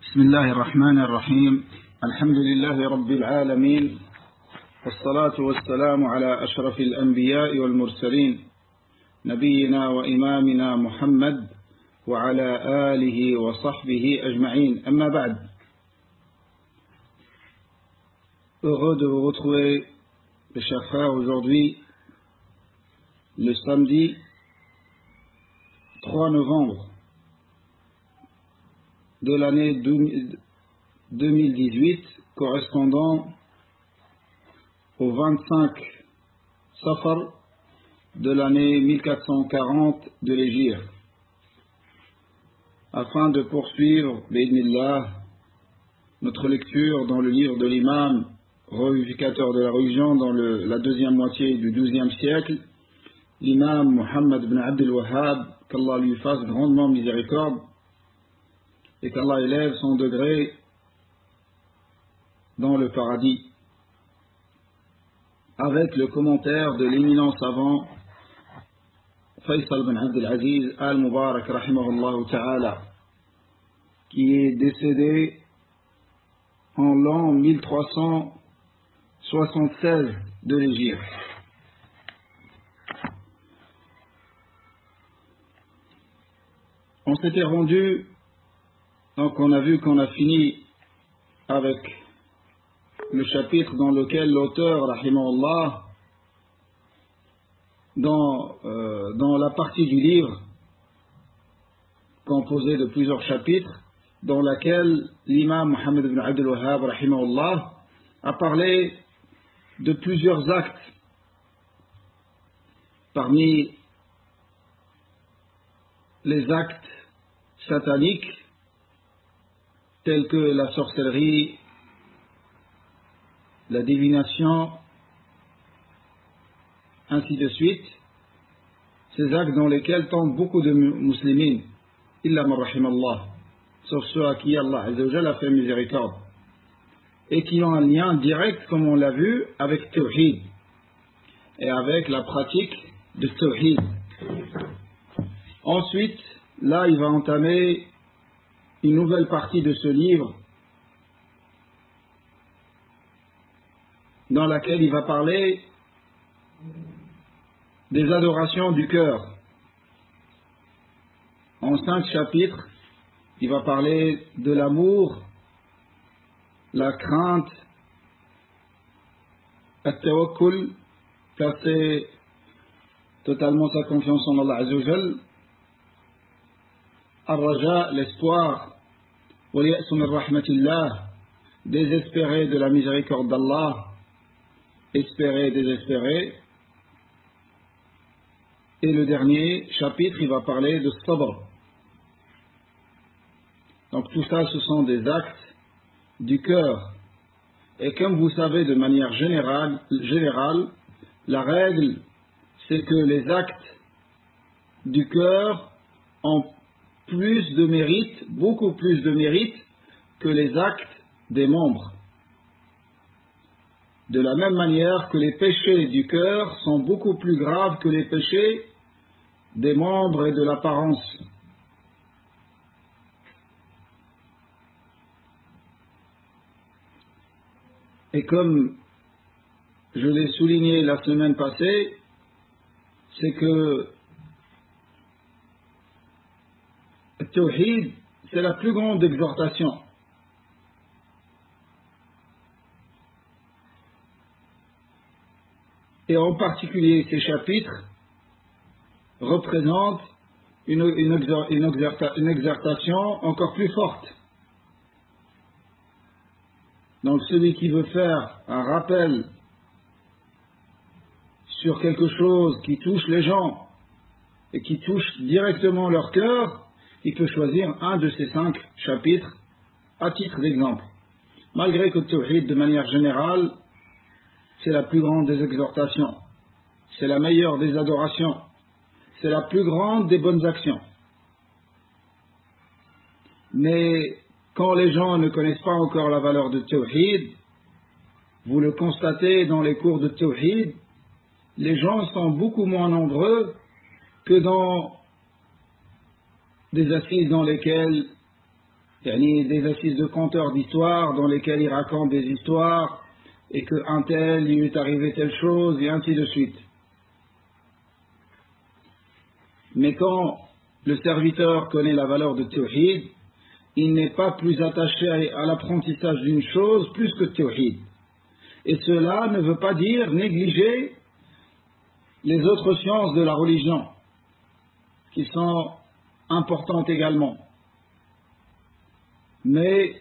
بسم الله الرحمن الرحيم. الحمد لله رب العالمين، والصلاة والسلام على أشرف الأنبياء والمرسلين، نبينا وإمامنا محمد وعلى آله وصحبه أجمعين. أما بعد. Heureux de vous retrouver, mes chers frères, aujourd'hui, le samedi 3 novembre de l'année 2018, correspondant au 25 Safar de l'année 1440 de l'Hégire, afin de poursuivre, bi'idhnillah, notre lecture dans le livre de l'imam revivificateur de la religion dans la deuxième moitié du XIIe siècle, l'imam Muhammad ibn Abd al-Wahhab, qu'Allah lui fasse grandement miséricorde et qu'Allah élève son degré dans le paradis, avec le commentaire de l'éminent savant Faisal ibn Abd al-Aziz al-Mubarak rahimahullah ta'ala, qui est décédé en l'an 1376 de l'Hégire. On s'était rendu, donc on a vu qu'on a fini avec le chapitre dans lequel l'auteur, rahimahullah, dans la partie du livre composée de plusieurs chapitres, dans laquelle l'imam Muhammad ibn Abd al-Wahhab, rahimahullah, a parlé de plusieurs actes. Parmi les actes sataniques, tels que la sorcellerie, la divination, ainsi de suite, ces actes dans lesquels tombent beaucoup de musulmans, illa man rahimallah, sauf ceux à qui Allah Azza wa Jalla a fait miséricorde, et qui ont un lien direct, comme on l'a vu, avec Tawhid, et avec la pratique de Tawhid. Ensuite, là, il va entamer une nouvelle partie de ce livre, dans laquelle il va parler des adorations du cœur. En 5 chapitres, il va parler de l'amour, la crainte, at-tawakkul, placer totalement sa confiance en Allah Azza wa Jal, ar-raja, l'espoir, wal-ya'su min rahmatillah, désespérer de la miséricorde d'Allah, espérer, désespérer. Et le dernier chapitre, il va parler de sabr. Donc tout ça, ce sont des actes du cœur. Et comme vous savez, de manière générale, la règle, c'est que les actes du cœur ont plus de mérite, beaucoup plus de mérite que les actes des membres. De la même manière que les péchés du cœur sont beaucoup plus graves que les péchés des membres et de l'apparence. Et comme je l'ai souligné la semaine passée, c'est que le Tawhid, c'est la plus grande exhortation. Et en particulier, ces chapitres représentent une exhortation encore plus forte. Donc celui qui veut faire un rappel sur quelque chose qui touche les gens et qui touche directement leur cœur, il peut choisir un de ces 5 chapitres à titre d'exemple. Malgré que le Tawhid, de manière générale, c'est la plus grande des exhortations, c'est la meilleure des adorations, c'est la plus grande des bonnes actions. Mais quand les gens ne connaissent pas encore la valeur de Tawhid, vous le constatez dans les cours de Tawhid, les gens sont beaucoup moins nombreux que dans des assises dans lesquelles des assises de conteurs d'histoires dans lesquelles il raconte des histoires et qu'un tel, il lui est arrivé telle chose et ainsi de suite. Mais quand le serviteur connaît la valeur de Tawhid, il n'est pas plus attaché à l'apprentissage d'une chose plus que Tawhid. Et cela ne veut pas dire négliger les autres sciences de la religion, qui sont importantes également. Mais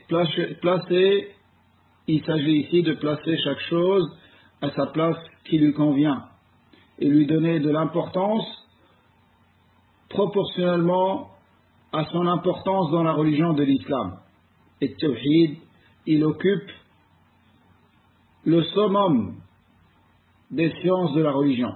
il s'agit ici de placer chaque chose à sa place qui lui convient et lui donner de l'importance proportionnellement à son importance dans la religion de l'islam. Et le Tawhid, il occupe le summum des sciences de la religion.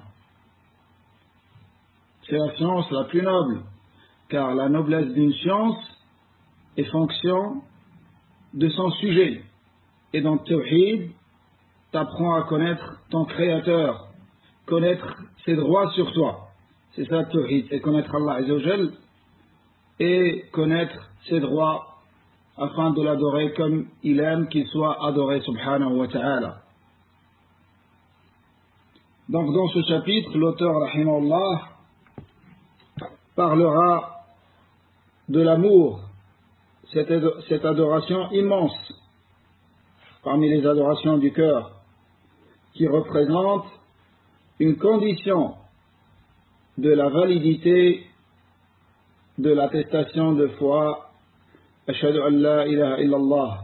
C'est la science la plus noble, car la noblesse d'une science est fonction de son sujet. Et dans le Tawhid, t'apprends à connaître ton Créateur, connaître ses droits sur toi. C'est ça le Tawhid, c'est connaître Allah Azza wa Jal et connaître ses droits afin de l'adorer comme il aime qu'il soit adoré subhanahu wa ta'ala. Donc dans ce chapitre, l'auteur rahimahullah parlera de l'amour, cette adoration immense parmi les adorations du cœur, qui représente une condition de la validité de l'attestation de foi Ashhadu an la ilaha illallah.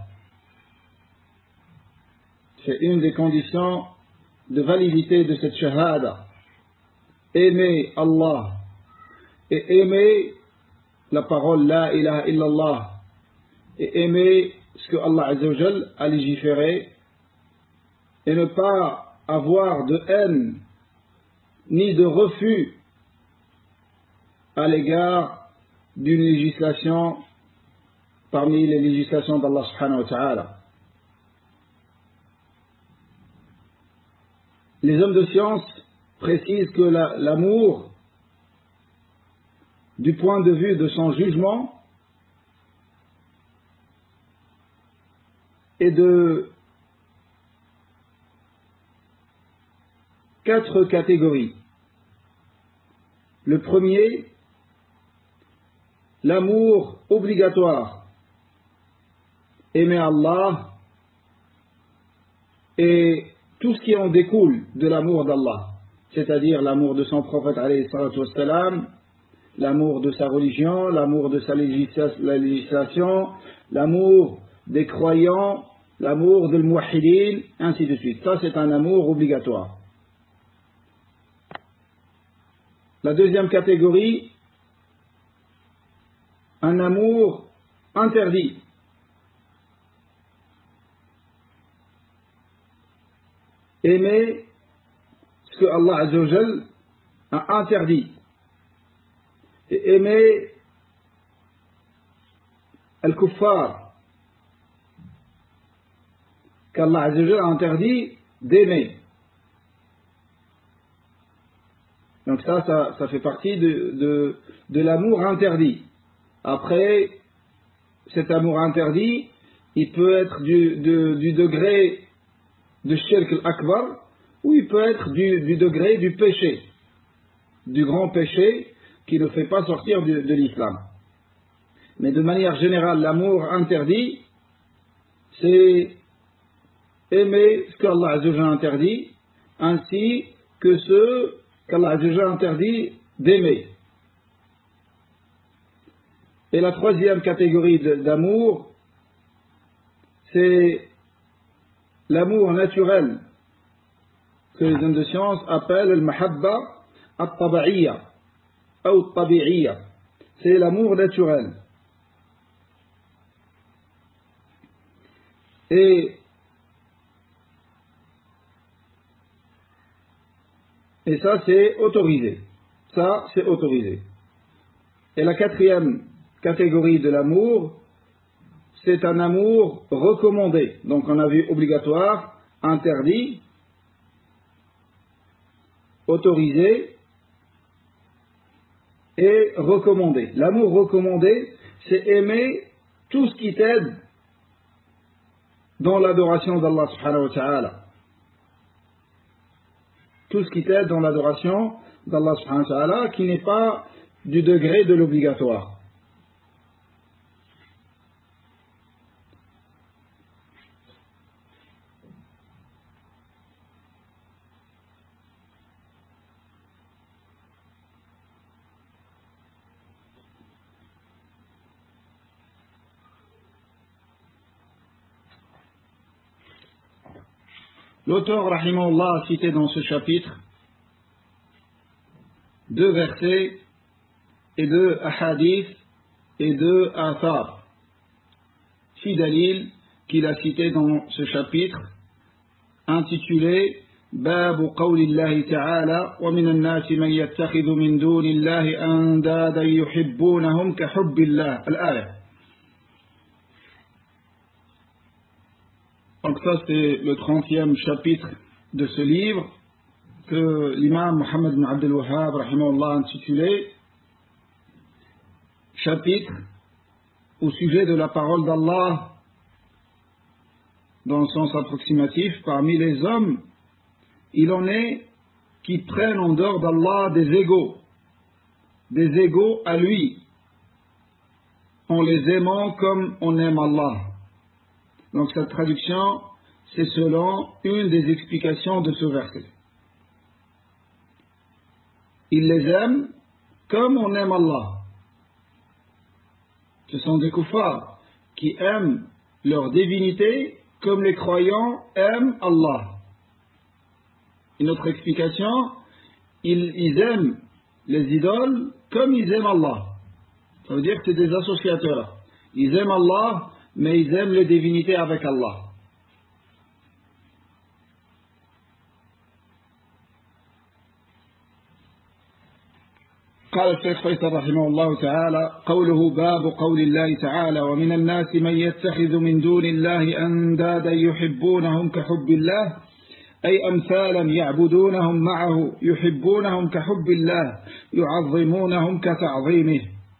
C'est une des conditions de validité de cette shahada. Aimer Allah et aimer la parole la ilaha illallah et aimer ce que Allah Azza wa Jal a légiféré et ne pas avoir de haine ni de refus à l'égard d'une législation parmi les législations d'Allah subhanahu wa ta'ala. Les hommes de science précisent que l'amour, du point de vue de son jugement, est de 4 catégories. Le premier, l'amour obligatoire. Aimer Allah et tout ce qui en découle de l'amour d'Allah, c'est-à-dire l'amour de son prophète alayhi salatu wassalam, l'amour de sa religion, l'amour de la législation, l'amour des croyants, l'amour de l'muwahhidin, ainsi de suite. Ça, c'est un amour obligatoire. La deuxième catégorie, un amour interdit. Aimer ce que Allah Azza wa Jal a interdit. Et aimer al-kuffar, qu'Allah Azza wa Jal a interdit d'aimer. Donc ça fait partie de l'amour interdit. Après, cet amour interdit, il peut être du degré de shirk al-akbar, ou il peut être du degré du péché, du grand péché qui ne fait pas sortir de l'islam. Mais de manière générale, l'amour interdit, c'est aimer ce qu'Allah Azza wa Jalla interdit, ainsi que ceux qu'Allah Azza wa Jalla interdit d'aimer. Et la troisième catégorie d'amour, c'est l'amour naturel, que les hommes de science appellent le mahabba at-taba'iyya ou tabi'iyya. C'est l'amour naturel. Et ça, c'est autorisé. Ça, c'est autorisé. Et la quatrième catégorie de l'amour, c'est un amour recommandé. Donc on a vu obligatoire, interdit, autorisé et recommandé. L'amour recommandé, c'est aimer tout ce qui t'aide dans l'adoration d'Allah subhanahu wa ta'ala. Tout ce qui t'aide dans l'adoration d'Allah subhanahu wa ta'ala, qui n'est pas du degré de l'obligatoire. L'auteur, rahimahullah, a cité dans ce chapitre 2 versets et 2 ahadith et 2 athar. 6 dalils qu'il a cités dans ce chapitre, intitulé باب قول الله تعالى ومن الناس من يتخذ من دون الله أندادا يحبونهم كحب الله الآية. Donc ça c'est le 30e chapitre de ce livre que l'imam Mohammed ibn Abdel Wahhab rahimahullah a intitulé chapitre au sujet de la parole d'Allah dans le sens approximatif. Parmi les hommes, il en est qui prennent en dehors d'Allah des égaux à lui, en les aimant comme on aime Allah. Donc cette traduction, c'est selon une des explications de ce verset. Ils les aiment comme on aime Allah. Ce sont des kuffars qui aiment leur divinité comme les croyants aiment Allah. Une autre explication, ils aiment les idoles comme ils aiment Allah. Ça veut dire que c'est des associateurs. Ils aiment Allah, mais ils aiment les divinités avec Allah. قال الشيخ فيصل رحمه الله تعالى قوله باب قول الله تعالى ومن الناس من يتخذ من دون الله أندادا يحبونهم كحب الله أي أمثالا يعبدونهم معه يحبونهم كحب الله يعظمونهم كتعظيمه.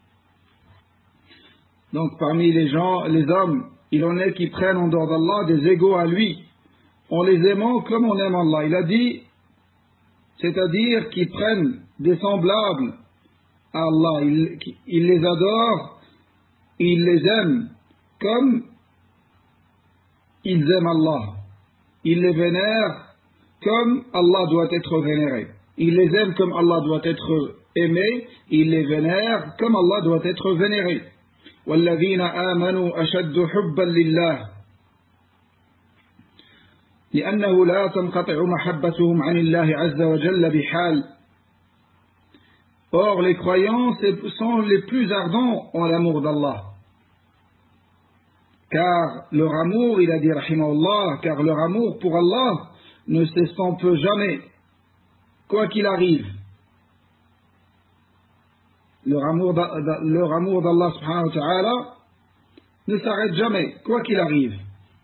Donc parmi les gens, les hommes, il en est qui prennent en dehors d'Allah des égaux à lui, en les aimant comme on aime Allah. Il a dit, c'est-à-dire qu'ils prennent des semblables à Allah, ils les adorent, ils les aiment comme ils aiment Allah. Ils les vénèrent comme Allah doit être vénéré. Ils les aiment comme Allah doit être aimé, ils les vénèrent comme Allah doit être vénéré. والذين آمنوا أشد حبا لله لأنه لا تنقطع محبتهم عن الله عز وجل بحال. Or les croyants sont les plus ardents en l'amour d'Allah, car leur amour, il a dit rahimahullah, car leur amour pour Allah ne s'estompe jamais, quoi qu'il arrive. Leur amour d'Allah subhanahu wa ta'ala ne s'arrête jamais, quoi qu'il arrive.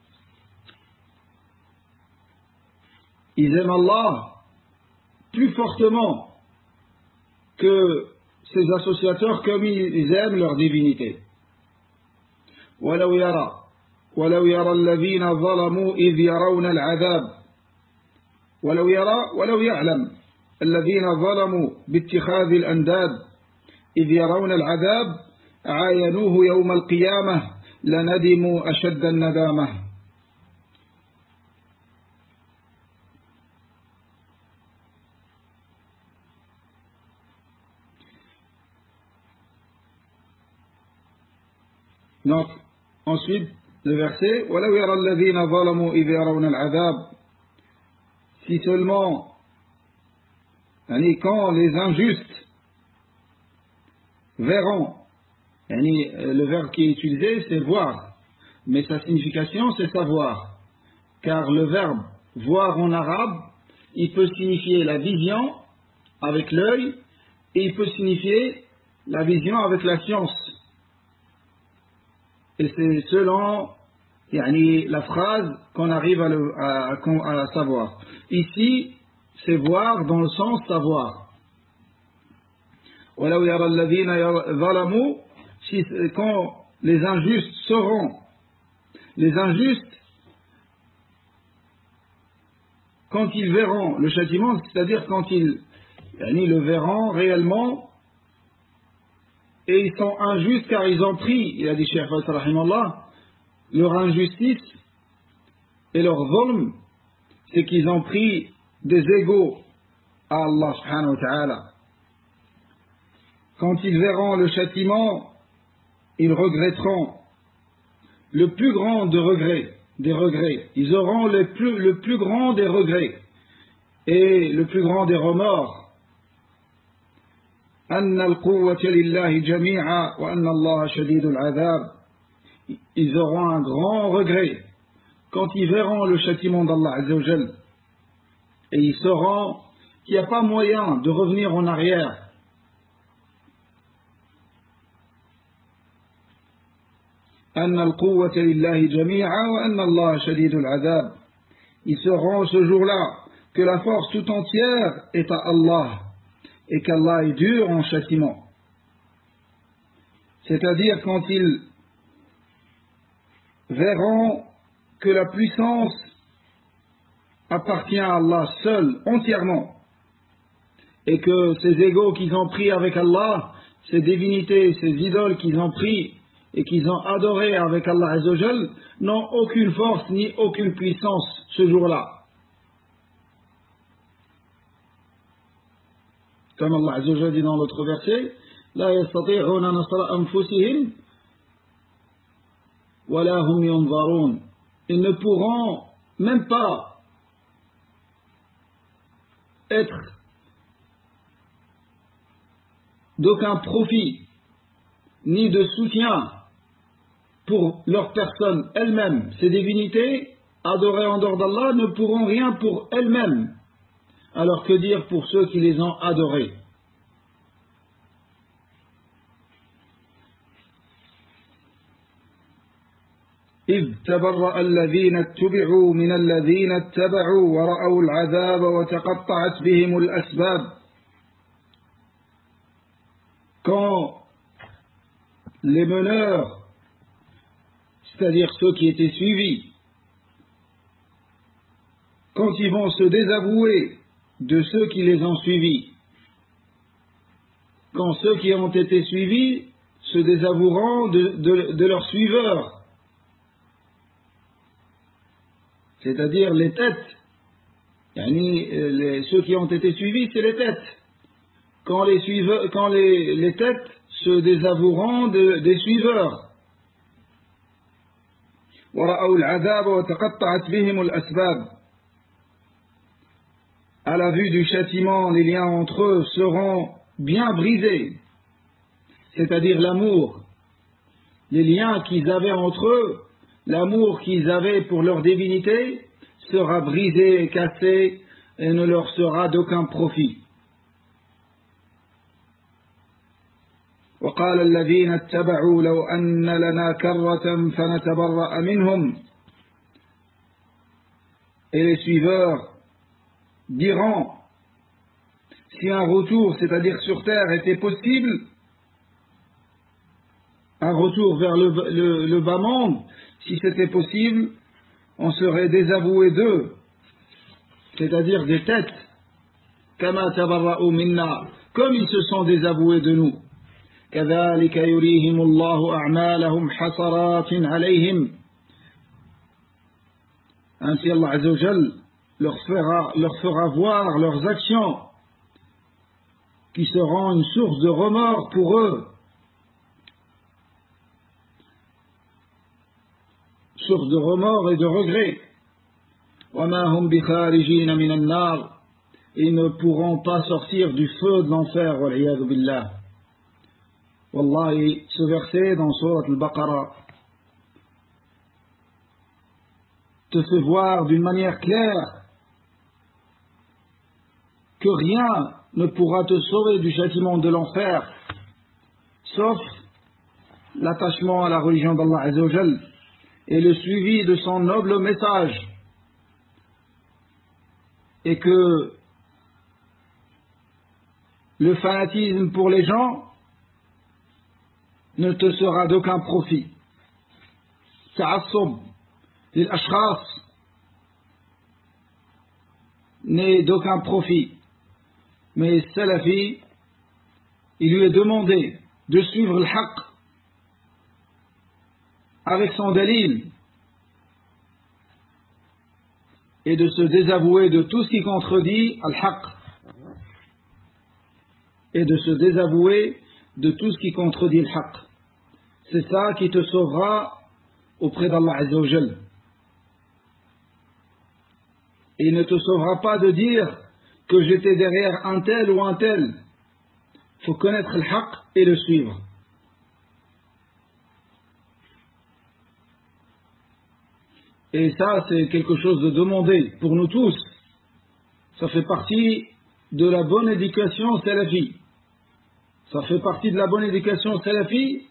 Ils aiment Allah plus fortement que ces associateurs comme ils aiment leur divinité. ولو يرى الذين ظلموا إذ يرون العذاب ولو يعلم الذين ظلموا باتخاذ الأنداد إذ يرون العذاب عاينوه يوم القيامة لندموا أشد الندامة. Donc, ensuite, le verset وَلَوْ يَرَى الَّذِينَ ظَلَمُوا إِذْ يَرَوْنَ الْعَذَابِ. Si seulement, quand les injustes verront, le verbe qui est utilisé c'est voir, mais sa signification c'est savoir, car le verbe voir en arabe, il peut signifier la vision avec l'œil et il peut signifier la vision avec la science. Et c'est selon la phrase qu'on arrive à savoir. Ici, c'est voir dans le sens savoir. وَلَوْ يَرَى الَّذِينَ ظَلَمُوا, quand les injustes sauront. Les injustes, quand ils verront le châtiment, c'est-à-dire quand ils le verront réellement, et ils sont injustes car ils ont pris, il a dit Cheikh Fawad rahimallah, leur injustice et leur zulm, c'est qu'ils ont pris des égaux à Allah subhanahu wa ta'ala. Quand ils verront le châtiment, ils regretteront le plus grand des regrets. Ils auront le plus grand des regrets et le plus grand des remords. أن القوة لله جميعا وأن الله شديد العذاب. Ils auront un grand regret quand ils verront le châtiment d'Allah Azza wa Jal, et ils sauront qu'il n'y a pas moyen de revenir en arrière. أن القوة لله جميعا وأن الله شديد العذاب. Ils sauront ce jour-là que la force tout entière est à Allah et qu'Allah est dur en châtiment. C'est-à-dire quand ils verront que la puissance appartient à Allah seul, entièrement, et que ces égaux qu'ils ont pris avec Allah, ces divinités, ces idoles qu'ils ont pris et qu'ils ont adorées avec Allah Azza wa Jal, n'ont aucune force ni aucune puissance ce jour-là. Comme Allah Azza wa Jal dit dans l'autre verset, لا يستطيعون نصر أنفسهم ولا هم ينظرون. Ils ne pourront même pas être d'aucun profit ni de soutien pour leur personne elle-même. Ces divinités adorées en dehors d'Allah ne pourront rien pour elles-mêmes. Alors que dire pour ceux qui les ont adorés? إذ تبرأ الذين اتبعوا من الذين اتبعوا ورأوا العذاب وتقطعت بهم الأسباب. Quand les meneurs, c'est-à-dire ceux qui étaient suivis, quand ils vont se désavouer de ceux qui les ont suivis, quand ceux qui ont été suivis se désavoueront de leurs suiveurs, c'est-à-dire les têtes, ceux qui ont été suivis, c'est les têtes. Quand les têtes se désavoueront des suiveurs. وَرَأَوْا الْعَذَابَ وَتَقَطَّعَتْ بِهِمُ الْأَسْبَابِ. À la vue du châtiment, les liens entre eux seront bien brisés, c'est-à-dire l'amour. Les liens qu'ils avaient entre eux, l'amour qu'ils avaient pour leur divinité, sera brisé et cassé et ne leur sera d'aucun profit. وقال الذين اتبعوا لو أن لنا كرة فنتبرأ منهم. Et les suiveurs diront, si un retour, c'est-à-dire sur terre, était possible, un retour vers le bas monde, si c'était possible, on serait désavoué d'eux, c'est-à-dire des têtes, كما تبرأوا منا, comme ils se sont désavoués de nous. كذلك يريهم الله أعمالهم حسرات عليهم. Ainsi Allah Azza wa Jal leur fera voir leurs actions qui seront une source de remords pour eux, source de remords et de regrets. وما هم بخارجين من النار. Ils ne pourront pas sortir du feu de l'enfer, والعياذ بالله. Wallahi, ce verset dans Surat al-Baqarah te fait voir d'une manière claire que rien ne pourra te sauver du châtiment de l'enfer, sauf l'attachement à la religion d'Allah Azza wa Jal et le suivi de son noble message, et que le fanatisme pour les gens ne te sera d'aucun profit. Ta'assub lil-ashkhas n'est d'aucun profit. Mais Salafi, il lui est demandé de suivre le haqq avec son dalil et de se désavouer de tout ce qui contredit al-haqq et de se désavouer de tout ce qui contredit le haqq. C'est ça qui te sauvera auprès d'Allah Azza wa Jal. Et il ne te sauvera pas de dire que j'étais derrière un tel ou un tel. Il faut connaître le haqq et le suivre. Et ça, c'est quelque chose de demandé pour nous tous. Ça fait partie de la bonne éducation salafi. Ça fait partie de la bonne éducation salafi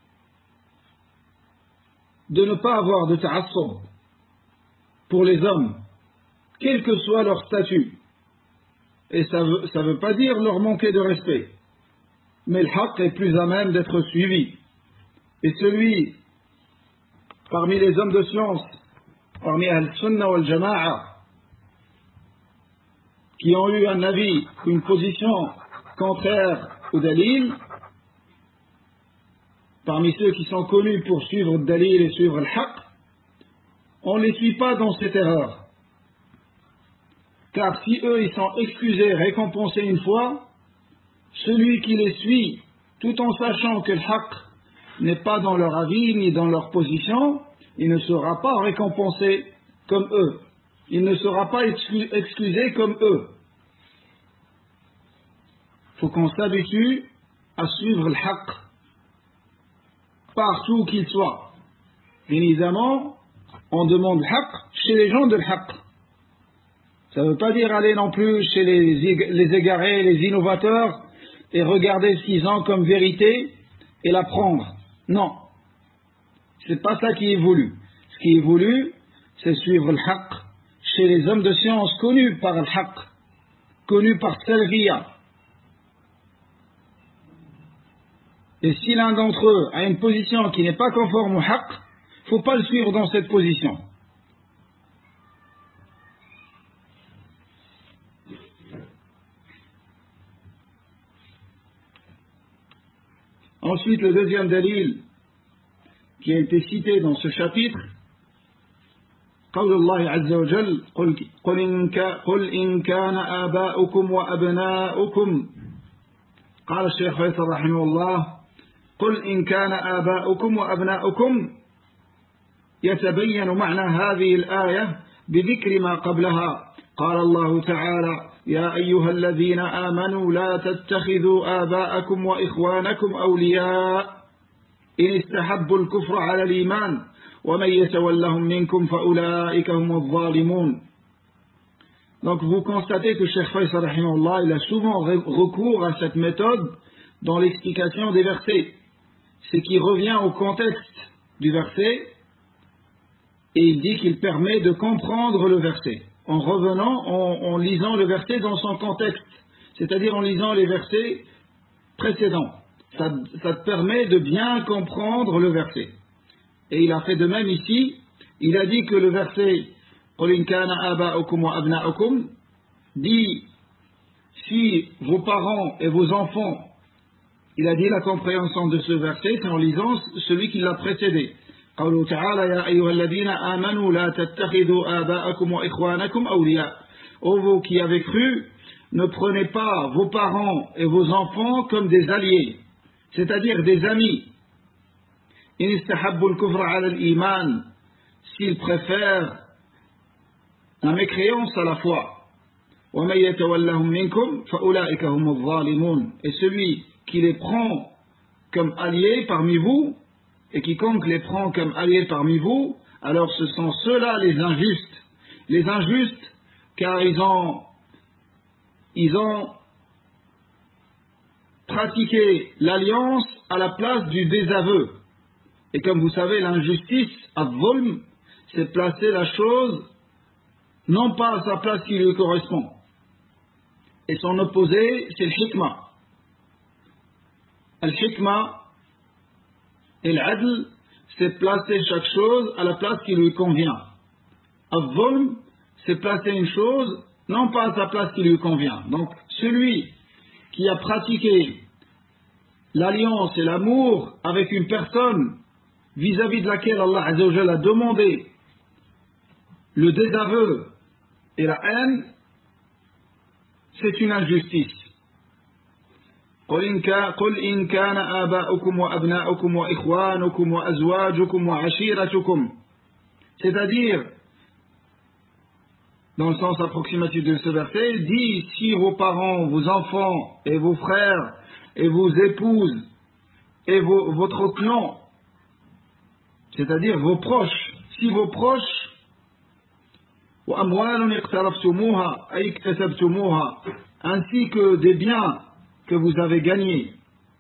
de ne pas avoir de ta'assub pour les hommes, quel que soit leur statut. Et ça veut pas dire leur manquer de respect. Mais le haqq est plus à même d'être suivi. Et celui parmi les hommes de science, parmi Ahl-Sunnah wal-Jama'a, qui ont eu un avis, une position contraire au dalil, parmi ceux qui sont connus pour suivre le dalil et suivre le haqq, on ne les suit pas dans cette erreur. Car si eux, ils sont excusés, récompensés une fois, celui qui les suit, tout en sachant que le haqq n'est pas dans leur avis ni dans leur position, il ne sera pas récompensé comme eux. Il ne sera pas excusé comme eux. Il faut qu'on s'habitue à suivre le haqq, partout qu'il soit. Bien évidemment, on demande le haqq chez les gens de le haqq. Ça ne veut pas dire aller non plus chez les égarés, les innovateurs, et regarder ce qu'ils ont comme vérité et la prendre. Non. C'est pas ça qui est voulu. Ce qui est voulu, c'est suivre le haqq chez les hommes de science connus par le haqq, connus par Salafiyya. Et si l'un d'entre eux a une position qui n'est pas conforme au haqq, il ne faut pas le suivre dans cette position. Ensuite, le deuxième dalil qui a été cité dans ce chapitre, قول الله عز وجل قل إن كان آباؤكم وأبناؤكم قال الشيخ فيصل رحمه الله قل إن كان آباؤكم وأبناؤكم يتبين معنى هذه الآية بذكر ما قبلها قال الله تعالى يا أيها الذين آمنوا لا تتخذوا آباءكم وإخوانكم أولياء إن استحبوا الكفر على الإيمان ومن يتولهم منكم فأولئك هم الظالمون. Donc vous constatez que Cheikh Faisal rahimahullah, il a souvent recours à cette méthode dans l'explication des versets. C'est qu'il revient au contexte du verset et il dit qu'il permet de comprendre le verset en revenant, en lisant le verset dans son contexte, c'est-à-dire en lisant les versets précédents. Ça te permet de bien comprendre le verset. Et il a fait de même ici. Il a dit que le verset قُلْ إِنْ كَانَ آبَاؤُكُمْ وَأَبْنَاؤُكُمْ dit si vos parents et vos enfants, il a dit la compréhension de ce verset, c'est en lisant celui qui l'a précédé. قوله تعالى يا أيها الذين آمنوا لا تتخذوا آباءكم وإخوانكم أولياء. Ô vous qui avez cru, ne prenez pas vos parents et vos enfants comme des alliés, c'est-à-dire des amis. إن استحبوا الكفر على الإيمان, s'ils préfèrent la mécréance à la foi. ومن يتولهم منكم فأولئك هم الظالمون. Et celui qui les prend comme alliés parmi vous, et quiconque les prend comme alliés parmi vous, alors ce sont ceux-là les injustes. Les injustes, car ils ont pratiqué l'alliance à la place du désaveu. Et comme vous savez, l'injustice, al-zulm, c'est placer la chose non pas à sa place qui lui correspond. Et son opposé, c'est le hikmah. Al-hikmah, Et l'adl, c'est placer chaque chose à la place qui lui convient. Al-zulm, c'est placer une chose non pas à sa place qui lui convient. Donc, celui qui a pratiqué l'alliance et l'amour avec une personne vis-à-vis de laquelle Allah Azza wa Jalla a demandé le désaveu et la haine, c'est une injustice. قل إن كان آباؤكم وأبناؤكم وإخوانكم وأزواجكم وعشيرتكم. C'est-à-dire, dans le sens approximatif de ce verset, il dit, si vos parents, vos enfants et vos frères et vos épouses et votre clan, c'est-à-dire vos proches, si vos proches, وأموال اقترفتموها أي اكتسبتموها, ainsi que des biens que vous avez gagnés,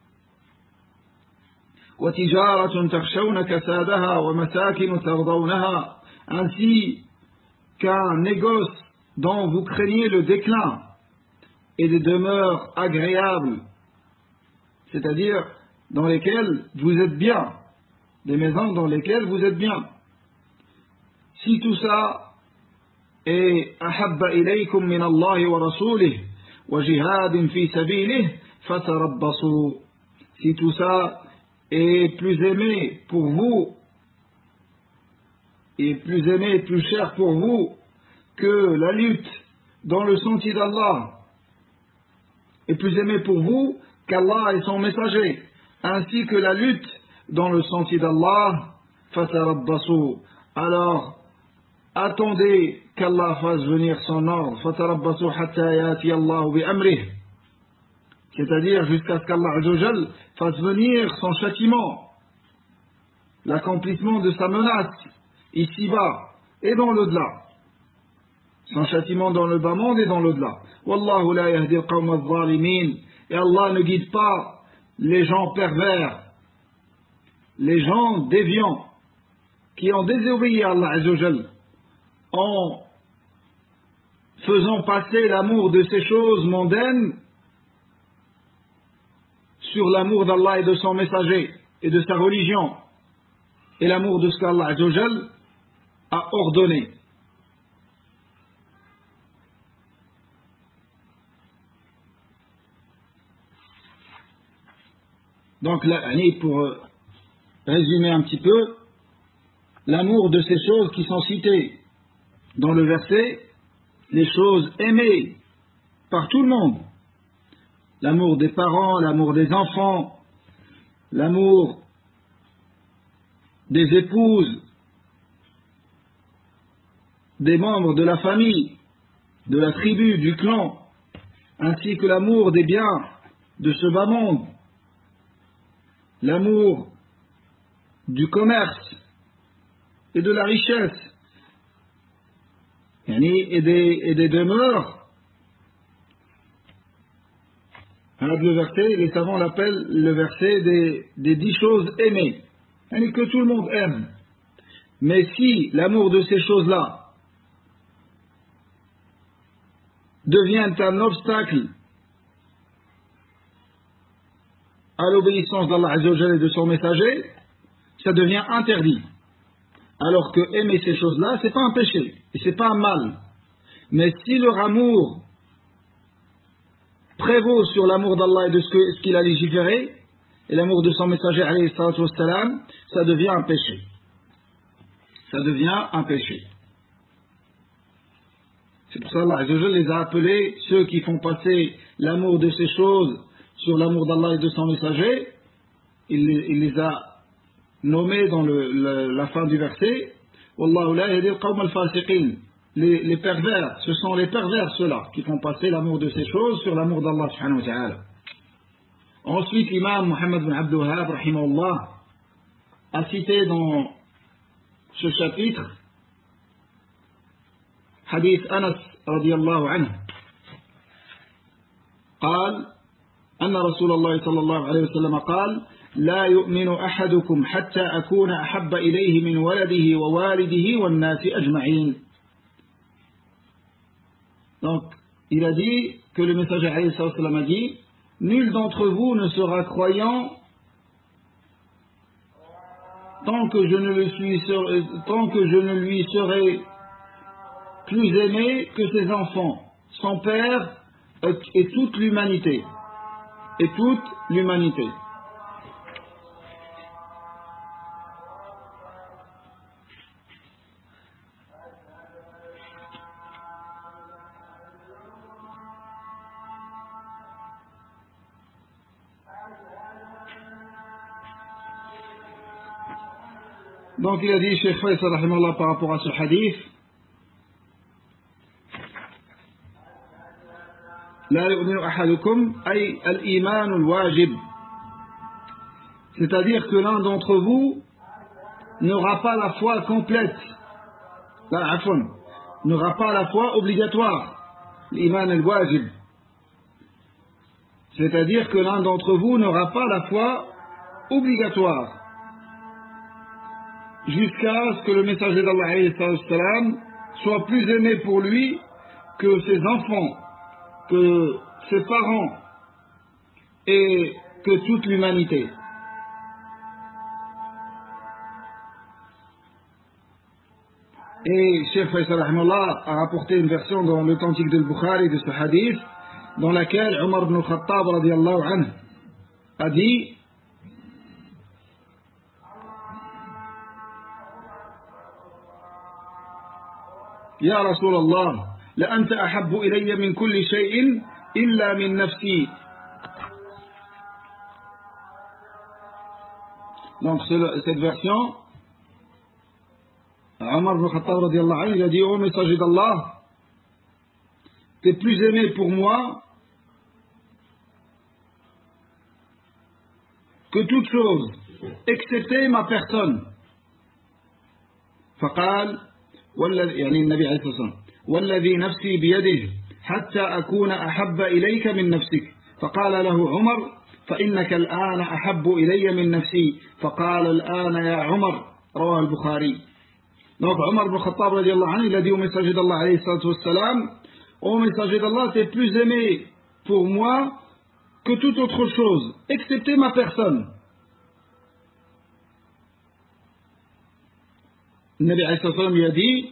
وتجارة تخشون كسادها ومساكن ترضونها, ainsi qu'un négoce dont vous craignez le déclin et des demeures agréables, c'est-à-dire dans lesquelles vous êtes bien, des maisons dans lesquelles vous êtes bien. Si tout ça est أحب إليكم من الله ورسوله وجهاد في سبيله فتربصوا, si tout ça est plus aimé pour vous et plus aimé et plus cher pour vous que la lutte dans le sentier d'Allah, est plus aimé pour vous qu'Allah et son messager, ainsi que la lutte dans le sentier d'Allah, fatarabbasu, alors attendez qu'Allah fasse venir son ordre, fatarabbasu hatta yati Allah bi amrih, c'est-à-dire jusqu'à ce qu'Allah Azza wa Jal fasse venir son châtiment, l'accomplissement de sa menace, ici-bas et dans l'au-delà. Son châtiment dans le bas monde et dans l'au-delà. Wallahu la yahdi al-qawm al-zalimin. Et Allah ne guide pas les gens pervers, les gens déviants, qui ont désobéi à Allah Azza wa Jal en faisant passer l'amour de ces choses mondaines sur l'amour d'Allah et de son messager et de sa religion et l'amour de ce qu'Allah Azza wa Jal a ordonné. Donc là, pour résumer un petit peu, l'amour de ces choses qui sont citées dans le verset, les choses aimées par tout le monde, l'amour des parents, l'amour des enfants, l'amour des épouses, des membres de la famille, de la tribu, du clan, ainsi que l'amour des biens de ce bas monde, l'amour du commerce et de la richesse, et des demeures. Le verset, les savants l'appellent le verset des 10 choses aimées, que tout le monde aime. Mais si l'amour de ces choses-là devient un obstacle à l'obéissance d'Allah Azza wa Jalla et de son messager, ça devient interdit. Alors que aimer ces choses-là, c'est pas un péché, et c'est pas un mal. Mais si leur amour prévaut sur l'amour d'Allah et de ce qu'il a légiféré, et l'amour de son messager, alayhi salatu wassalam, ça devient un péché. Ça devient un péché. C'est pour ça qu'Allah Azza wa Jalla les a appelés, ceux qui font passer l'amour de ces choses sur l'amour d'Allah et de son messager, il les a nommés dans la fin du verset. Wallahu la yahdi al-qawm al-fasiqin. Les pervers, ce sont les pervers ceux-là qui font passer l'amour de ces choses sur l'amour d'Allah subhanahu wa ta'ala. Ensuite, l'imam Muhammad bin Abdul Wahhab rahimahullah a cité dans ce chapitre hadith Anas radiyallahu anhu قال أن رسول الله صلى الله عليه وسلم قال لا يؤمن أحدكم حتى أكون أحب إليه من ولده ووالده والناس أجمعين. Donc, il a dit que le messager alayhi sallam a dit, nul d'entre vous ne sera croyant tant que je ne lui serai plus aimé que ses enfants, son père et toute l'humanité. Et toute l'humanité. Donc il a dit, Cheikh Faisal rahimahullah, par rapport à ce hadith, La yu'minu ahadukum ay al-iman al-wajib. C'est-à-dire que l'un d'entre vous n'aura pas la foi complète, n'aura pas la foi obligatoire, l'iman al-wajib. C'est-à-dire que l'un d'entre vous n'aura pas la foi obligatoire, jusqu'à ce que le messager d'Allah alayhi salam soit plus aimé pour lui que ses enfants, que ses parents et que toute l'humanité. Et Cheikh Faisal rahimahullah a rapporté une version dans le Cantique de Bukhari de ce hadith, dans laquelle Omar ibn Khattab radiyallahu anhu a dit: Ya Rasulallah, la anta ahabbu ilayya min kulli shay'in illa min nafsi. Donc cette version, Omar ibn Khattab radiyallahu anhu, il a dit: ô messager d'Allah, t'es plus aimé pour moi que toute chose, excepté ma personne. فقال يعني النبي عليه الصلاة والسلام: والذي نفسي بيده حتى أكون أحب إليك من نفسك. فقال له عمر: فإنك الآن أحب إلي من نفسي. فقال الآن يا عمر. رواه البخاري. Donc Omar ibn Khattab radiyallahu anhu, il a dit au messager d'Allah alayhi salatu wassalam: ô messager d'Allah, t'es plus aimé pour moi que toute autre chose, excepté ma personne. Le Nabi alayhi salatu wassalam lui a dit: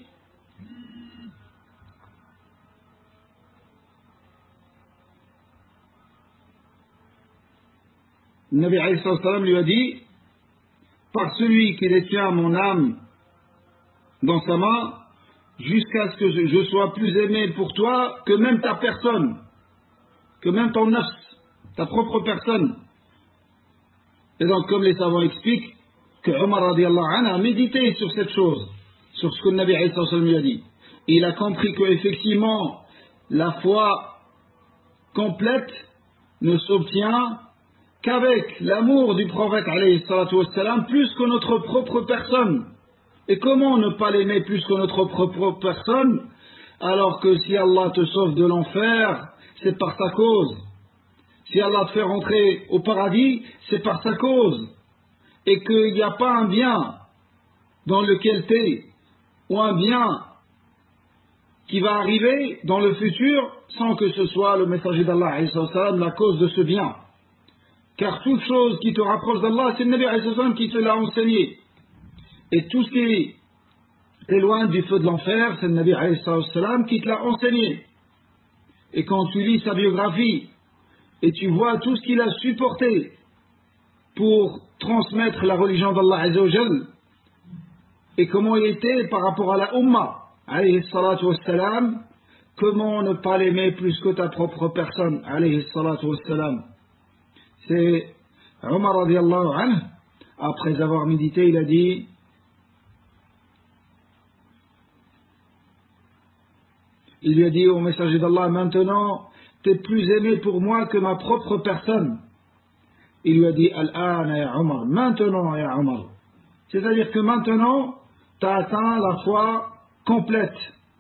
le Nabi alayhi salatu wassalam lui a dit: par celui qui détient mon âme dans sa main, jusqu'à ce que je sois plus aimé pour toi que même ta personne, que même ton nafs, ta propre personne. Et donc, comme les savants expliquent, que Omar radiyallahu anhu a médité sur cette chose, sur ce que le Nabi alayhi sallam lui a dit. Et il a compris qu'effectivement, la foi complète ne s'obtient qu'avec l'amour du prophète alayhi sallam, plus que notre propre personne. Et comment ne pas l'aimer plus que notre propre personne, alors que si Allah te sauve de l'enfer, c'est par sa cause. Si Allah te fait rentrer au paradis, c'est par sa cause. Et qu'il n'y a pas un bien dans lequel tu es, ou un bien qui va arriver dans le futur, sans que ce soit le messager d'Allah la cause de ce bien. Car toute chose qui te rapproche d'Allah, c'est le Nabi qui te l'a enseigné. Et tout ce qui t'éloigne du feu de l'enfer, c'est le Nabi qui te l'a enseigné. Et quand tu lis sa biographie, et tu vois tout ce qu'il a supporté pour transmettre la religion d'Allah Azzawajal, et comment il était par rapport à la Ummah, alayhi salatu wassalam, comment ne pas l'aimer plus que ta propre personne, alayhi salatu wassalam. C'est Omar radiyallahu anhu, après avoir médité, il a dit: il lui a dit au messager d'Allah: maintenant, t'es plus aimé pour moi que ma propre personne. Il lui a dit: Al-ana ya Omar, maintenant ya Omar. C'est-à-dire que maintenant, tu as atteint la foi complète.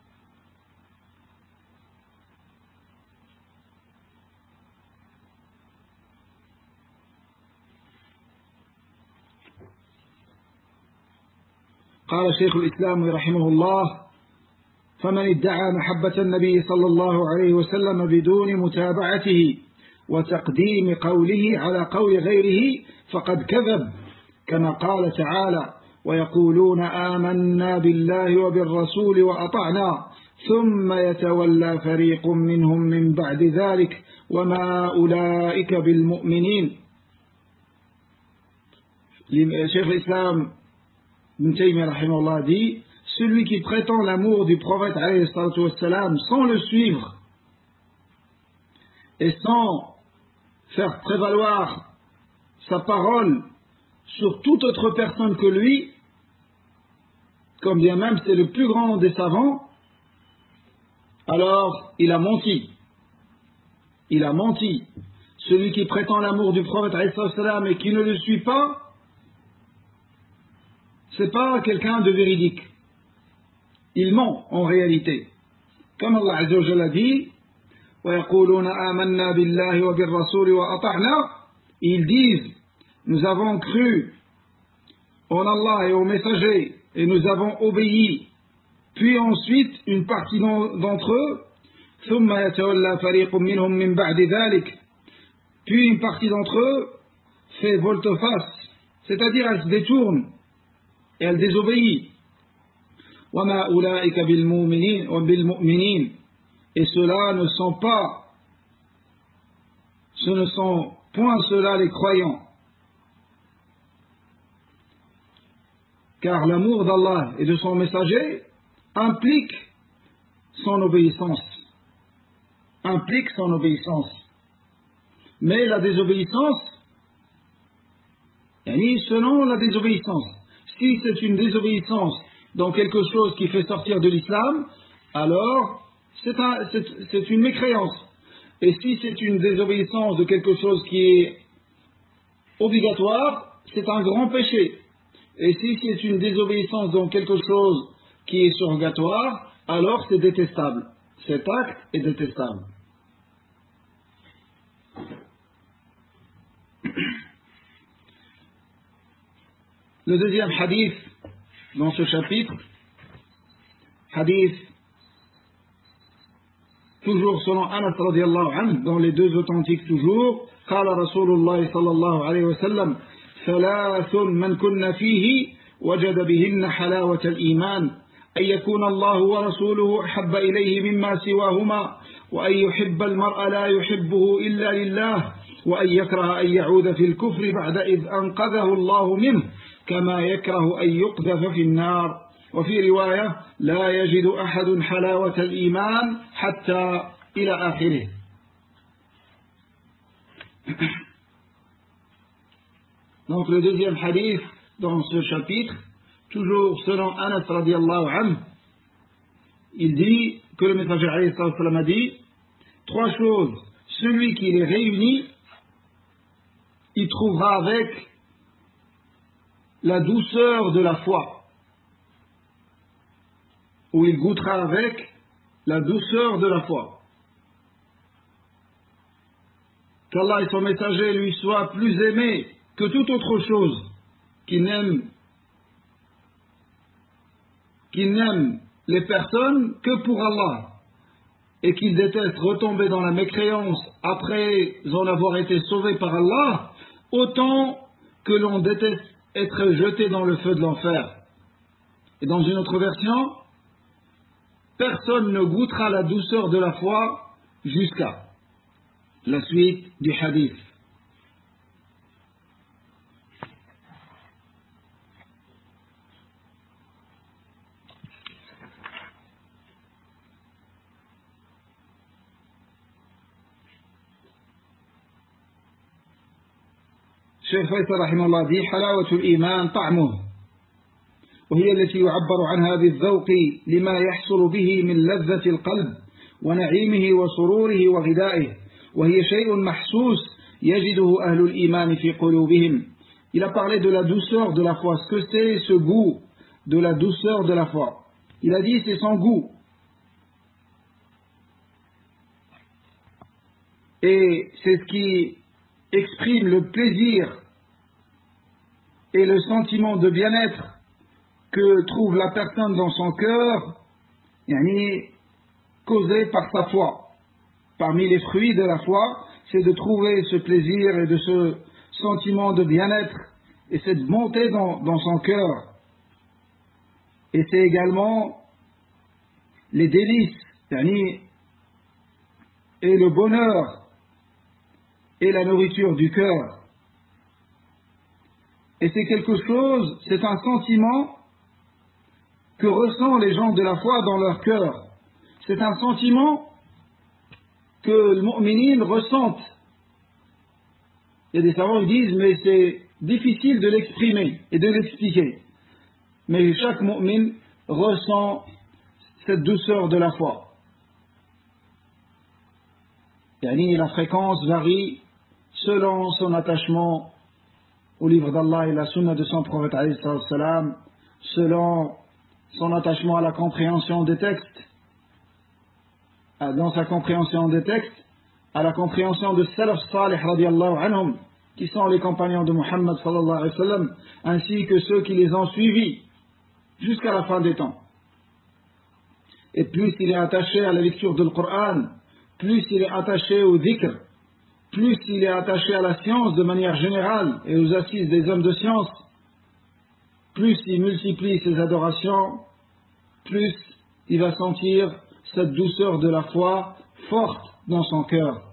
قال شيخ الإسلام رحمه الله: فمن ادعى محبة النبي صلى الله عليه وسلم بدون متابعته وتقديم قوله على قول غيره فقد كذب، كما قال تعالى: ويقولون آمنا بالله وبالرسول وأطعنا ثم يتولى فريق منهم من بعد ذلك وما أولئك بالمؤمنين. Cheikh l'Islam Ibn Taymiyyah rahimahullah dit: celui qui prétend l'amour du prophète alayhi salatu wassalam sans le suivre et sans faire prévaloir sa parole sur toute autre personne que lui, comme bien même c'est le plus grand des savants, alors il a menti. Il a menti. Celui qui prétend l'amour du prophète alayhi salatu wassalam et qui ne le suit pas, c'est pas quelqu'un de véridique. Il ment en réalité. Comme Allah Azza wa Jalla dit: وَيَقُولُونَ آمَنَّا بِاللَّهِ وَبِالرَّسُولِ وَأَطَعْنَا. Ils disent: nous avons cru en Allah et aux messagers et nous avons obéi. Puis ensuite, une partie d'entre eux, ثُمَّ يَتَوَلَّى فَرِيقٌ مِّنْهُمْ مِّن بَعْدِ ذَلِكَ. Puis une partie d'entre eux fait volte-face, c'est-à-dire elle se détourne et elle désobéit. وَمَا أُولَٰئِكَ بِالْمُؤْمِنِينَ. Et ceux-là ce ne sont point ceux-là les croyants. Car l'amour d'Allah et de son messager implique son obéissance. Mais la désobéissance, selon la désobéissance. Si c'est une désobéissance dans quelque chose qui fait sortir de l'islam, alors c'est une mécréance. Et si c'est une désobéissance de quelque chose qui est obligatoire, c'est un grand péché. Et si c'est une désobéissance dans quelque chose qui est surrogatoire, alors c'est détestable. Cet acte est détestable. Le deuxième hadith dans ce chapitre, hadith toujours selon Anas radiallahu anhu, dans les deux authentiques toujours, قال رسول الله صلى الله عليه وسلم: ثلاث من كن فيه وجد بهن حلاوة الإيمان أن يكون الله ورسوله أحب إليه مما سواهما وأن يحب المرء لا يحبه إلا لله وأن يكره أن يعود في الكفر بعد إذ أنقذه الله منه كما يكره أن يقذف في النار. وفي رواية: لا يجد أحد حلاوة الإيمان حتى إلى آخره. Donc le deuxième hadith dans ce chapitre, toujours selon Anas radiallahu anhu, il dit que le messager alayhi sallam a dit: trois choses, celui qui les réunit, il trouvera avec la douceur de la foi, ou il goûtera avec la douceur de la foi. Qu'Allah et son messager lui soient plus aimés que toute autre chose, qu'il n'aime les personnes que pour Allah, et qu'il déteste retomber dans la mécréance après en avoir été sauvé par Allah, autant que l'on déteste être jeté dans le feu de l'enfer. Et dans une autre version, personne ne goûtera la douceur de la foi jusqu'à la suite du hadith. الشيخ فيصل رحمه الله dit: حلاوة الإيمان طعمه، وهي التي يعبر عنها بالذوق لما يحصل به من لذة القلب ونعيمه وسروره وغذائه، وهي شيء محسوس يجده أهل الإيمان في قلوبهم. Il a parlé de la douceur de la foi, ce que c'est ce goût de la douceur de la foi. Il a dit: c'est son goût. Et c'est ce qui exprime le plaisir et le sentiment de bien-être que trouve la personne dans son cœur, causé par sa foi. Parmi les fruits de la foi, c'est de trouver ce plaisir et de ce sentiment de bien-être et cette bonté dans son cœur. Et c'est également les délices, et le bonheur et la nourriture du cœur. Et c'est quelque chose, c'est un sentiment que ressentent les gens de la foi dans leur cœur. C'est un sentiment que les mu'minines ressentent. Il y a des savants qui disent, mais c'est difficile de l'exprimer et de l'expliquer. Mais chaque mu'min ressent cette douceur de la foi. La fréquence varie selon son attachement au livre d'Allah et la sunna de son prophète, selon son attachement à la compréhension des textes, dans sa compréhension des textes, à la compréhension de Salaf Salih radiallahu anhum, qui sont les compagnons de Muhammad sallallahu alayhi wa sallam, ainsi que ceux qui les ont suivis jusqu'à la fin des temps. Et plus il est attaché à la lecture du Coran, plus il est attaché au dhikr, plus il est attaché à la science de manière générale et aux assises des hommes de science, plus il multiplie ses adorations, plus il va sentir cette douceur de la foi forte dans son cœur.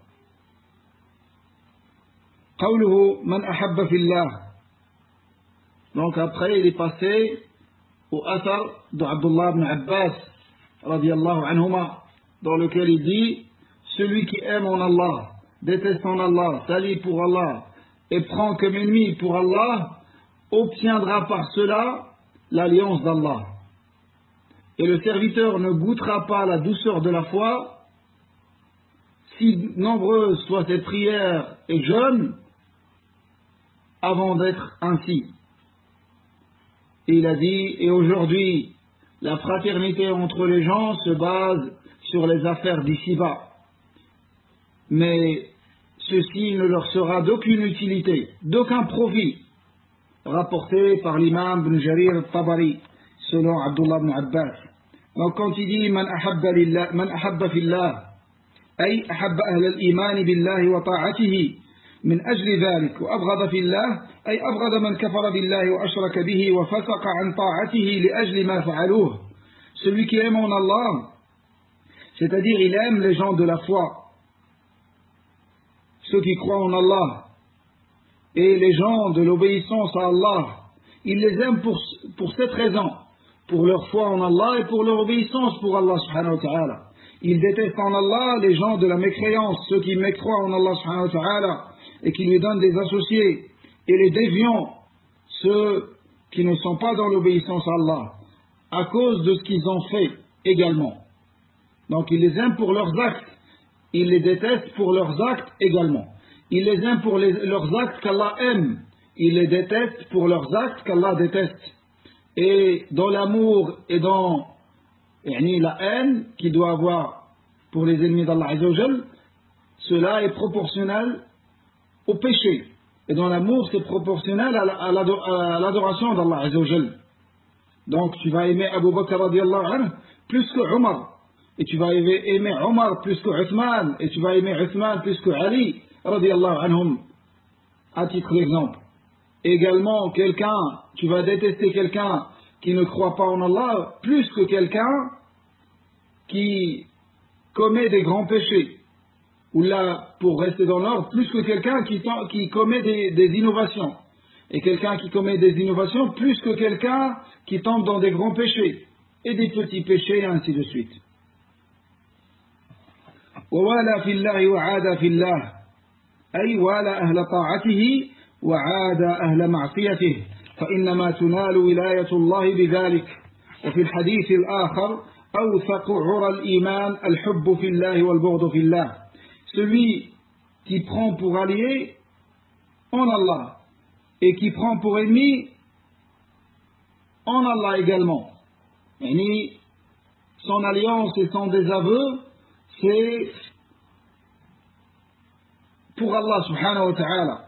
قوله من أحب في الله. Donc après il est passé au athar de Abdullah ibn Abbas radiyallahu anhuma, dans lequel il dit: celui qui aime en Allah, déteste en Allah, s'allie pour Allah et prend comme ennemi pour Allah, obtiendra par cela l'alliance d'Allah. Et le serviteur ne goûtera pas la douceur de la foi, si nombreuses soient ses prières et jeûnes, avant d'être ainsi. Et il a dit: et aujourd'hui, la fraternité entre les gens se base sur les affaires d'ici-bas. Mais ceci ne leur sera d'aucune utilité, d'aucun profit, rapporté par l'imam Ibn Jarir al-Tabari, selon Abdullah ibn Abbas. Donc quand il dit man ahabba fillah, ay ahabba ahl al-iman billahi wa ta'atihi min ajli dhalik, wa abghada fillah, ay abghada man kafara billahi wa ashraka bihi wa fasaqa an ta'atihi li ajli ma fa'aluh. Celui qui aime en Allah, c'est-à-dire il aime les gens de la foi, ceux qui croient en Allah, et les gens de l'obéissance à Allah, il les aime pour cette raison, pour leur foi en Allah et pour leur obéissance pour Allah subhanahu wa ta'ala. Il déteste en Allah les gens de la mécréance, ceux qui mécroient en Allah subhanahu wa ta'ala et qui lui donnent des associés, et les déviants, ceux qui ne sont pas dans l'obéissance à Allah, à cause de ce qu'ils ont fait également. Donc il les aime pour leurs actes, il les déteste pour leurs actes également. Il les aime pour leurs actes qu'Allah aime, il les déteste pour leurs actes qu'Allah déteste. Et dans l'amour et dans la haine qu'il doit avoir pour les ennemis d'Allah Azza wa Jal, cela est proportionnel au péché. Et dans l'amour, c'est proportionnel à l'adoration d'Allah Azza wa Jal. Donc tu vas aimer Abu Bakr radiallahu anhu plus que Omar. Et tu vas aimer Omar plus que Uthman. Et tu vas aimer Uthman plus que Ali radiallahu anhum, à titre d'exemple. Également, tu vas détester quelqu'un qui ne croit pas en Allah plus que quelqu'un qui commet des grands péchés. Ou là, pour rester dans l'ordre, plus que quelqu'un qui commet des innovations. Et quelqu'un qui commet des innovations plus que quelqu'un qui tombe dans des grands péchés. Et des petits péchés, et ainsi de suite. وَوَالَى فِي اللَّهِ وَعَادَى فِي اللَّهِ أي والى أهل طاعته وعادى أهل معصيته فإنما تنال ولاية الله بذلك. وفي الحديث الآخر أوثق عرى الإيمان الحب في الله والبغض في الله. Celui qui prend pour allié en Allah et qui prend pour ennemi en Allah également. Son alliance et son désaveu, c'est pour Allah subhanahu wa ta'ala.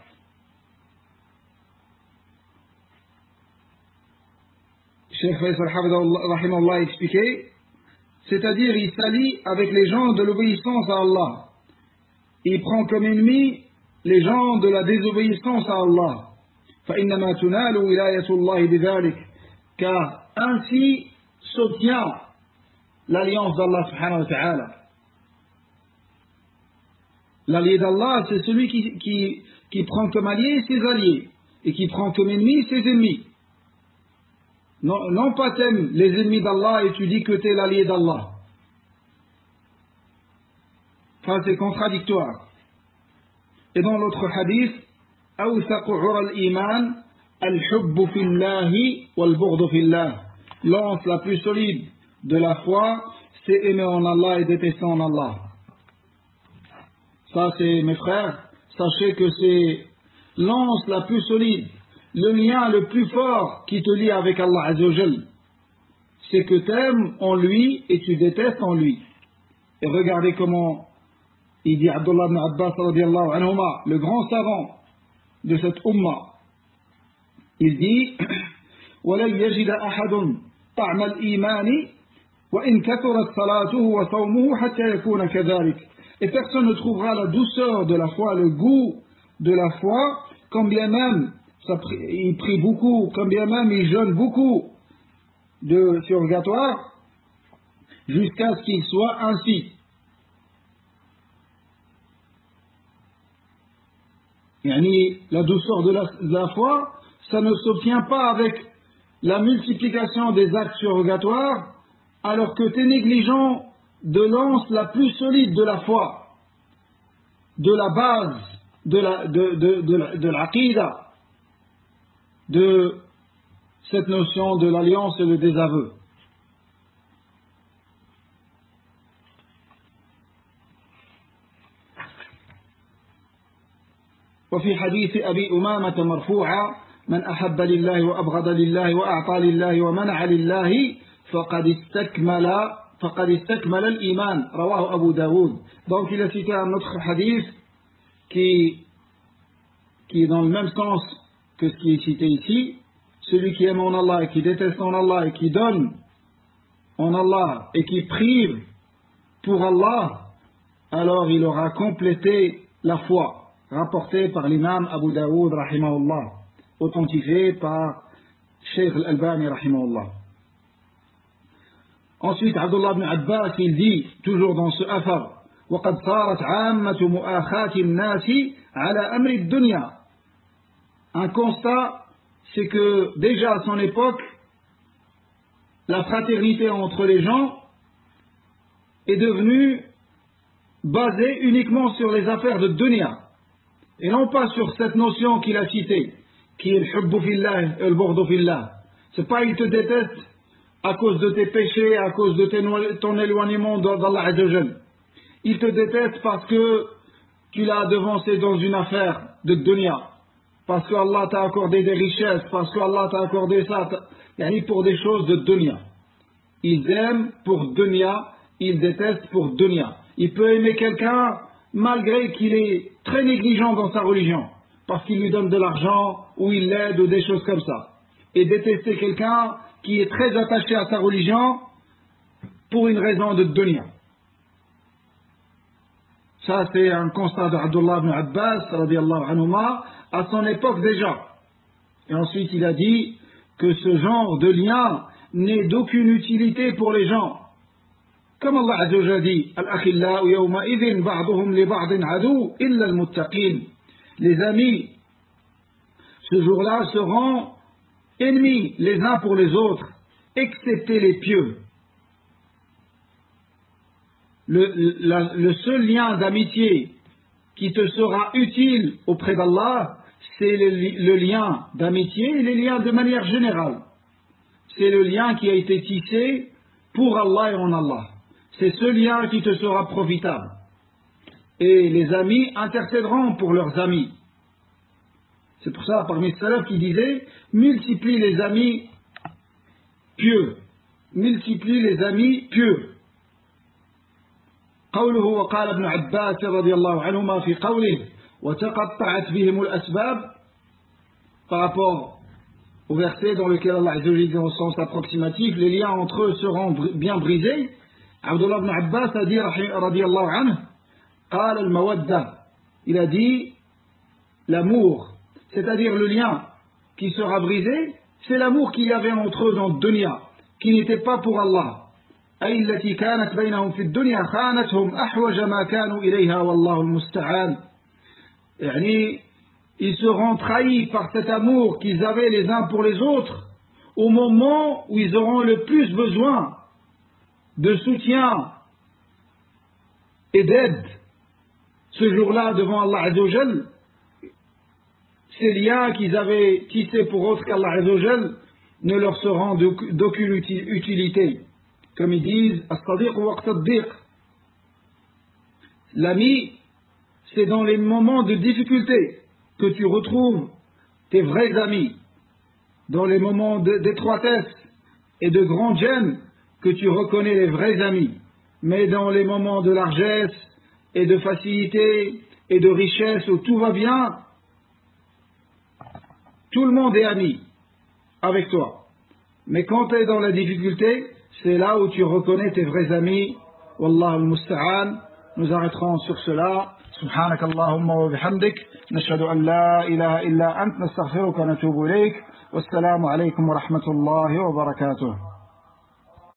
Cheikh Faisal rahimahullah expliquait, c'est-à-dire il s'allie avec les gens de l'obéissance à Allah. Il prend comme ennemi les gens de la désobéissance à Allah. فإنما تنال ولاية الله بذلك. Car ainsi s'obtient l'alliance d'Allah subhanahu wa ta'ala. L'allié d'Allah, c'est celui qui prend comme allié ses alliés et qui prend comme ennemi ses ennemis. Non, non pas t'aimes les ennemis d'Allah et tu dis que tu es l'allié d'Allah. Enfin, c'est contradictoire. Et dans l'autre hadith, أوثق عرى الإيمان الحب في الله والبغض في الله. L'anse la plus solide de la foi, c'est aimer en Allah et détester en Allah. Ça, c'est, mes frères, sachez que c'est l'anse la plus solide, le lien le plus fort qui te lie avec Allah Azza wa Jal. C'est que tu aimes en lui et tu détestes en lui. Et regardez comment il dit Abdullah ibn Abbas radiyallahu anhuma, le grand savant de cette umma. Il dit وَلَنْ يَجِدَ أَحَدٌ طَعْمَ الْإِيمَانِ وَإِنْ كَثُرَتْ صَلَاتُهُ وَصَوْمُهُ حَتَّى يَكُونَ كَذَلِكَ. Et personne ne trouvera la douceur de la foi, le goût de la foi, quand bien même il prie beaucoup, quand bien même il jeûne beaucoup de surrogatoire, jusqu'à ce qu'il soit ainsi. Yani, la douceur de la foi, ça ne s'obtient pas avec la multiplication des actes surrogatoires, alors que tu es négligent de l'anse la plus solide de la foi, de la base de l'aqidah, de cette notion de l'alliance et le désaveu. وفي حديث أبي أمامة مرفوعا من أحب لله وأبغض لله وأعطى لله ومنع لله فقد استكمل الإيمان رواه أبو داود. Donc il a cité un autre hadith qui est dans le même sens que ce qui est cité ici. Celui qui aime en Allah et qui déteste en Allah et qui donne en Allah et qui prive pour Allah, alors il aura complété la foi. Rapporté par l'imam Abu Daoud, rahimahullah, authentifié par Sheikh al-Albani, rahimahullah. Ensuite, Abdullah ibn Abbas, il dit, toujours dans ce affaire, وَقَدْ صَارَتْ عَامَّةُ مُؤَاخَاةِ النَّاسِ عَلَى أَمْرِ الدُّنْيَا. Un constat, c'est que déjà à son époque, la fraternité entre les gens est devenue basée uniquement sur les affaires de dunya. Et non pas sur cette notion qu'il a citée, qui est le hubbu fillah et le bughdu fillah. C'est pas il te déteste à cause de tes péchés, à cause de ton éloignement d'Allah Azza wa Jal. Il te déteste parce que tu l'as devancé dans une affaire de dunya, parce que Allah t'a accordé des richesses, parce que Allah t'a accordé ça, pour des choses de dunya. Il aime pour dunya, il déteste pour dunya. Il peut aimer quelqu'un malgré qu'il est très négligent dans sa religion, parce qu'il lui donne de l'argent, ou il l'aide, ou des choses comme ça. Et détester quelqu'un qui est très attaché à sa religion pour une raison de dunya. Ça, c'est un constat d'Abdullah ibn Abbas, radiyallahu anhuma, à son époque déjà. Et ensuite, il a dit que ce genre de lien n'est d'aucune utilité pour les gens. Comme Allah Azza wa Jalla dit, Al-akhillau yawma idhin ba'duhum li ba'din adu illa al-muttaqin. Les amis, ce jour-là, seront ennemis les uns pour les autres, excepté les pieux. Le seul lien d'amitié qui te sera utile auprès d'Allah, c'est le lien d'amitié et les liens de manière générale. C'est le lien qui a été tissé pour Allah et en Allah. C'est ce lien qui te sera profitable. Et les amis intercéderont pour leurs amis. C'est pour ça, parmi les salafs qui disaient, multiplie les amis pieux. Multiplie les amis pieux. قوله وقال ابن عباس رضي الله عنهما في قوله وتقطعت بهم الأسباب, par rapport au verset dans lequel Allah Azza wa Jalla dit au sens approximatif, les liens entre eux seront bien brisés. Abdullah ibn Abbas a dit رضي الله عنه قال المودة, il a dit l'amour, c'est-à-dire le lien qui sera brisé, c'est l'amour qu'il y avait entre eux dans le dunya. qui n'étaient pas pour Allah. أي التي كانت بينهم في الدنيا خانتهم أحوج ما كانوا إليها والله المستعان. يعني ils seront trahis par cet amour qu'ils avaient les uns pour les autres au moment où ils auront le plus besoin de soutien et d'aide. Ce jour-là, devant Allah Azza wa Jal, ces liens qu'ils avaient tissés pour autre qu'Allah Azza wa Jal ne leur seront d'aucune utilité. Comme ils disent, As-Sadiq waqt ad-diq. L'ami, c'est dans les moments de difficulté que tu retrouves tes vrais amis. Dans les moments d'étroitesse et de grande gêne que tu reconnais les vrais amis. Mais dans les moments de largesse et de facilité et de richesse où tout va bien, tout le monde est ami avec toi. Mais quand tu es dans la difficulté, c'est là où tu reconnais tes vrais amis. Wallah al-musta'an. Nous arrêterons sur cela. سبحانك اللهم وبحمدك نشهد أن لا إله إلا أنت نستغفرك ونتوب إليك والسلام عليكم ورحمة الله وبركاته.